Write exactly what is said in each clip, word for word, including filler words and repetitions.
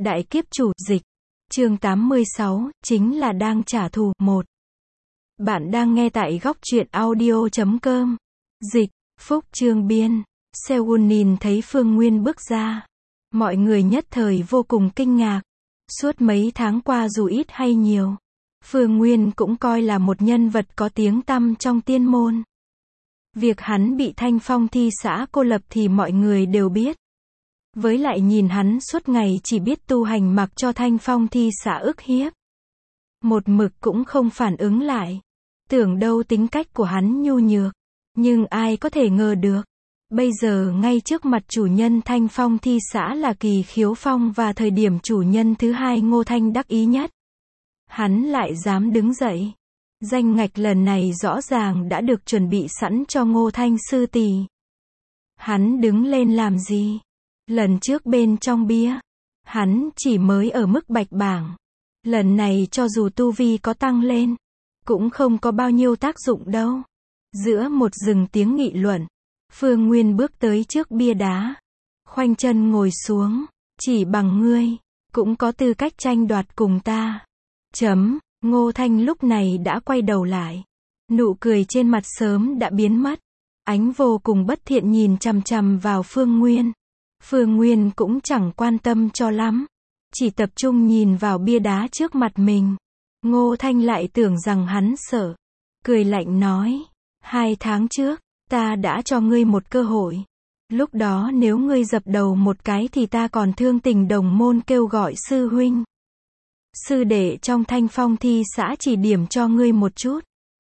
Đại kiếp chủ, dịch. Chương tám mươi sáu, chính là đang trả thù. một. Bạn đang nghe tại góc truyện audio chấm com. Dịch, Phúc Chương biên. Sewon nhìn thấy Phương Nguyên bước ra. Mọi người nhất thời vô cùng kinh ngạc. Suốt mấy tháng qua dù ít hay nhiều, Phương Nguyên cũng coi là một nhân vật có tiếng tăm trong tiên môn. Việc hắn bị Thanh Phong Thi xã cô lập thì mọi người đều biết. Với lại nhìn hắn suốt ngày chỉ biết tu hành mặc cho Thanh Phong Thi xã ức hiếp. Một mực cũng không phản ứng lại. Tưởng đâu tính cách của hắn nhu nhược. Nhưng ai có thể ngờ được. Bây giờ ngay trước mặt chủ nhân Thanh Phong Thi xã là Kỳ Khiếu Phong và thời điểm chủ nhân thứ hai Ngô Thanh đắc ý nhất. Hắn lại dám đứng dậy. Danh ngạch lần này rõ ràng đã được chuẩn bị sẵn cho Ngô Thanh sư tỷ. Hắn đứng lên làm gì? Lần trước bên trong bia, hắn chỉ mới ở mức bạch bảng. Lần này cho dù tu vi có tăng lên, cũng không có bao nhiêu tác dụng đâu. Giữa một rừng tiếng nghị luận, Phương Nguyên bước tới trước bia đá. Khoanh chân ngồi xuống, chỉ bằng ngươi, cũng có tư cách tranh đoạt cùng ta. Chấm, Ngô Thanh lúc này đã quay đầu lại. Nụ cười trên mặt sớm đã biến mất. Ánh vô cùng bất thiện nhìn chằm chằm vào Phương Nguyên. Phương Nguyên cũng chẳng quan tâm cho lắm. Chỉ tập trung nhìn vào bia đá trước mặt mình. Ngô Thanh lại tưởng rằng hắn sợ. Cười lạnh nói. Hai tháng trước, ta đã cho ngươi một cơ hội. Lúc đó nếu ngươi dập đầu một cái thì ta còn thương tình đồng môn kêu gọi sư huynh. Sư đệ trong Thanh Phong Thi xã chỉ điểm cho ngươi một chút.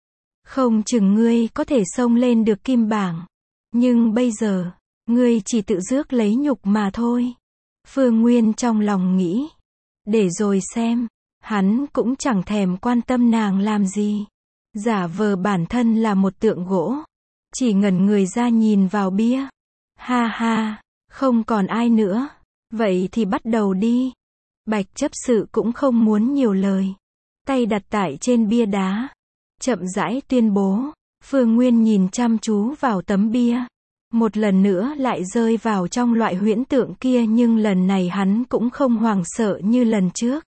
Không chừng ngươi có thể xông lên được kim bảng. Nhưng bây giờ, ngươi chỉ tự rước lấy nhục mà thôi. Phương Nguyên trong lòng nghĩ. Để rồi xem. Hắn cũng chẳng thèm quan tâm nàng làm gì. Giả vờ bản thân là một tượng gỗ. Chỉ ngẩn người ra nhìn vào bia. Ha ha, không còn ai nữa. Vậy thì bắt đầu đi. Bạch chấp sự cũng không muốn nhiều lời. Tay đặt tại trên bia đá. Chậm rãi tuyên bố. Phương Nguyên nhìn chăm chú vào tấm bia. Một lần nữa lại rơi vào trong loại huyễn tượng kia, nhưng lần này hắn cũng không hoảng sợ như lần trước.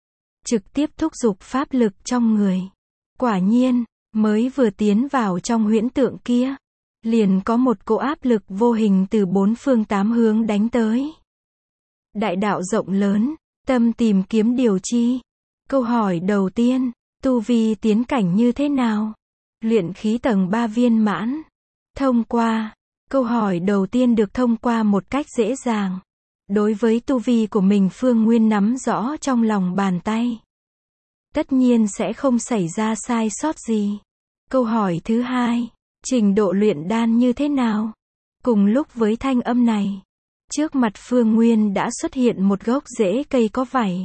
Trực tiếp thúc giục pháp lực trong người. Quả nhiên, mới vừa tiến vào trong huyễn tượng kia, liền có một cỗ áp lực vô hình từ bốn phương tám hướng đánh tới. Đại đạo rộng lớn, tâm tìm kiếm điều chi? Câu hỏi đầu tiên, tu vi tiến cảnh như thế nào? Luyện khí tầng ba viên mãn. Thông qua. Câu hỏi đầu tiên được thông qua một cách dễ dàng. Đối với tu vi của mình Phương Nguyên nắm rõ trong lòng bàn tay. Tất nhiên sẽ không xảy ra sai sót gì. Câu hỏi thứ hai, trình độ luyện đan như thế nào? Cùng lúc với thanh âm này, trước mặt Phương Nguyên đã xuất hiện một gốc rễ cây có vảy.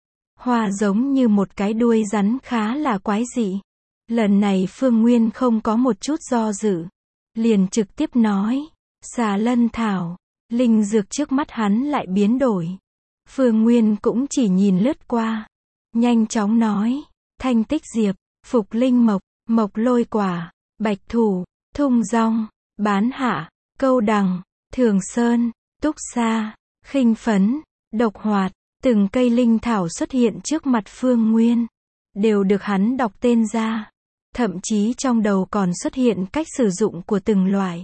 Hoa giống như một cái đuôi rắn khá là quái dị. Lần này Phương Nguyên không có một chút do dự. Liền trực tiếp nói, xà lân thảo. Linh dược trước mắt hắn lại biến đổi. Phương Nguyên cũng chỉ nhìn lướt qua. Nhanh chóng nói, thanh tích diệp, phục linh mộc, mộc lôi quả, bạch thủ, thung rong, bán hạ, câu đằng, thường sơn, túc sa, khinh phấn, độc hoạt. Từng cây linh thảo xuất hiện trước mặt Phương Nguyên. Đều được hắn đọc tên ra. Thậm chí trong đầu còn xuất hiện cách sử dụng của từng loại.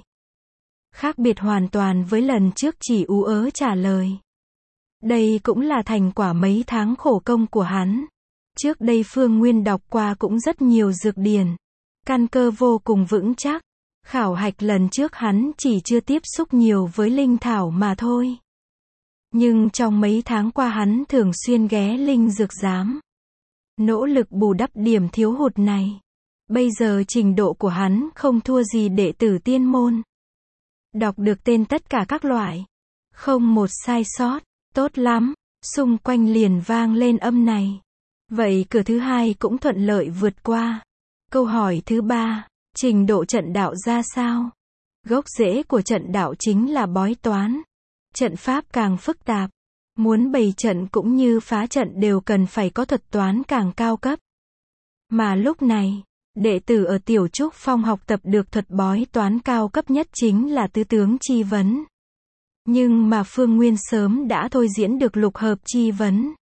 Khác biệt hoàn toàn với lần trước chỉ ú ớ trả lời. Đây cũng là thành quả mấy tháng khổ công của hắn. Trước đây Phương Nguyên đọc qua cũng rất nhiều dược điển. Căn cơ vô cùng vững chắc. Khảo hạch lần trước hắn chỉ chưa tiếp xúc nhiều với linh thảo mà thôi. Nhưng trong mấy tháng qua hắn thường xuyên ghé linh dược giám. Nỗ lực bù đắp điểm thiếu hụt này. Bây giờ trình độ của hắn không thua gì đệ tử tiên môn. Đọc được tên tất cả các loại. Không một sai sót. Tốt lắm. Xung quanh liền vang lên âm này. Vậy cửa thứ hai cũng thuận lợi vượt qua. Câu hỏi thứ ba. Trình độ trận đạo ra sao? Gốc rễ của trận đạo chính là bói toán. Trận pháp càng phức tạp. Muốn bày trận cũng như phá trận đều cần phải có thuật toán càng cao cấp. Mà lúc này, đệ tử ở Tiểu Trúc Phong học tập được thuật bói toán cao cấp nhất chính là tứ tướng chi vấn. Nhưng mà Phương Nguyên sớm đã thôi diễn được lục hợp chi vấn.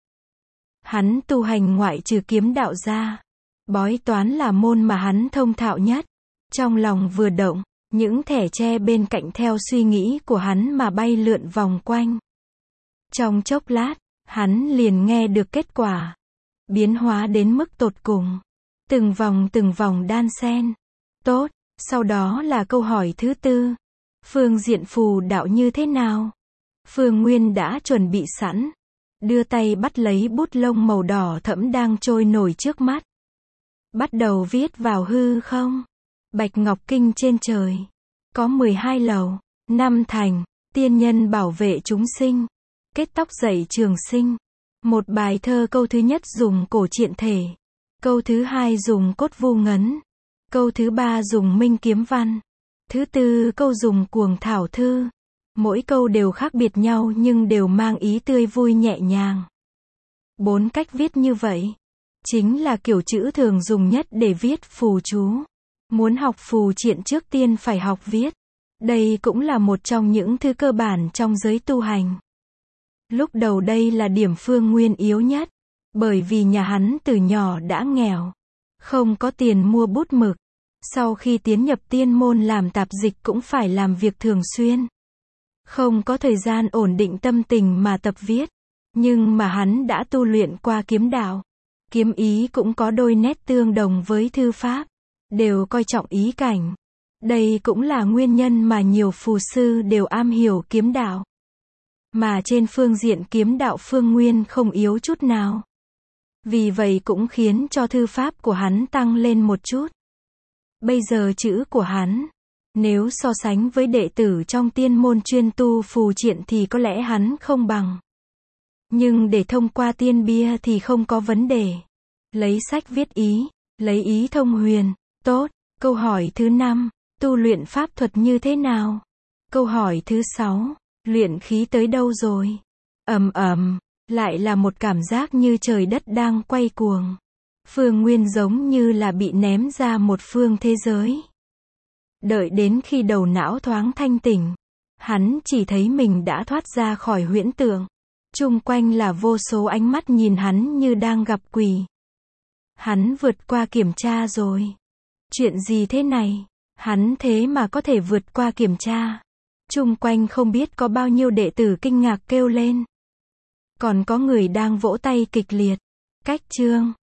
Hắn tu hành ngoại trừ kiếm đạo ra, bói toán là môn mà hắn thông thạo nhất. Trong lòng vừa động, những thẻ tre bên cạnh theo suy nghĩ của hắn mà bay lượn vòng quanh. Trong chốc lát, hắn liền nghe được kết quả. Biến hóa đến mức tột cùng. Từng vòng từng vòng đan xen. Tốt, sau đó là câu hỏi thứ tư. Phương diện phù đạo như thế nào? Phương Nguyên đã chuẩn bị sẵn. Đưa tay bắt lấy bút lông màu đỏ thẫm đang trôi nổi trước mắt. Bắt đầu viết vào hư không. Bạch Ngọc Kinh trên trời. Có mười hai lầu, năm thành, tiên nhân bảo vệ chúng sinh. Kết tóc dậy trường sinh. Một bài thơ câu thứ nhất dùng cổ triện thể. Câu thứ hai dùng cốt vu ngấn. Câu thứ ba dùng minh kiếm văn. Thứ tư câu dùng cuồng thảo thư. Mỗi câu đều khác biệt nhau nhưng đều mang ý tươi vui nhẹ nhàng. Bốn cách viết như vậy chính là kiểu chữ thường dùng nhất để viết phù chú. Muốn học phù triện trước tiên phải học viết. Đây cũng là một trong những thứ cơ bản trong giới tu hành. Lúc đầu đây là điểm Phương Nguyên yếu nhất, bởi vì nhà hắn từ nhỏ đã nghèo, không có tiền mua bút mực. Sau khi tiến nhập tiên môn làm tạp dịch cũng phải làm việc thường xuyên. Không có thời gian ổn định tâm tình mà tập viết. Nhưng mà hắn đã tu luyện qua kiếm đạo. Kiếm ý cũng có đôi nét tương đồng với thư pháp. Đều coi trọng ý cảnh. Đây cũng là nguyên nhân mà nhiều phù sư đều am hiểu kiếm đạo. Mà trên phương diện kiếm đạo Phương Nguyên không yếu chút nào. Vì vậy cũng khiến cho thư pháp của hắn tăng lên một chút. Bây giờ chữ của hắn, nếu so sánh với đệ tử trong tiên môn chuyên tu phù triện thì có lẽ hắn không bằng. Nhưng để thông qua tiên bia thì không có vấn đề. Lấy sách viết ý, lấy ý thông huyền. Tốt, câu hỏi thứ năm, tu luyện pháp thuật như thế nào? Câu hỏi thứ sáu, luyện khí tới đâu rồi? Ầm ầm, lại là một cảm giác như trời đất đang quay cuồng. Phương Nguyên giống như là bị ném ra một phương thế giới. Đợi đến khi đầu não thoáng thanh tỉnh, hắn chỉ thấy mình đã thoát ra khỏi huyễn tượng. Chung quanh là vô số ánh mắt nhìn hắn như đang gặp quỷ. Hắn vượt qua kiểm tra rồi. Chuyện gì thế này? Hắn thế mà có thể vượt qua kiểm tra. Chung quanh không biết có bao nhiêu đệ tử kinh ngạc kêu lên. Còn có người đang vỗ tay kịch liệt. Cách chương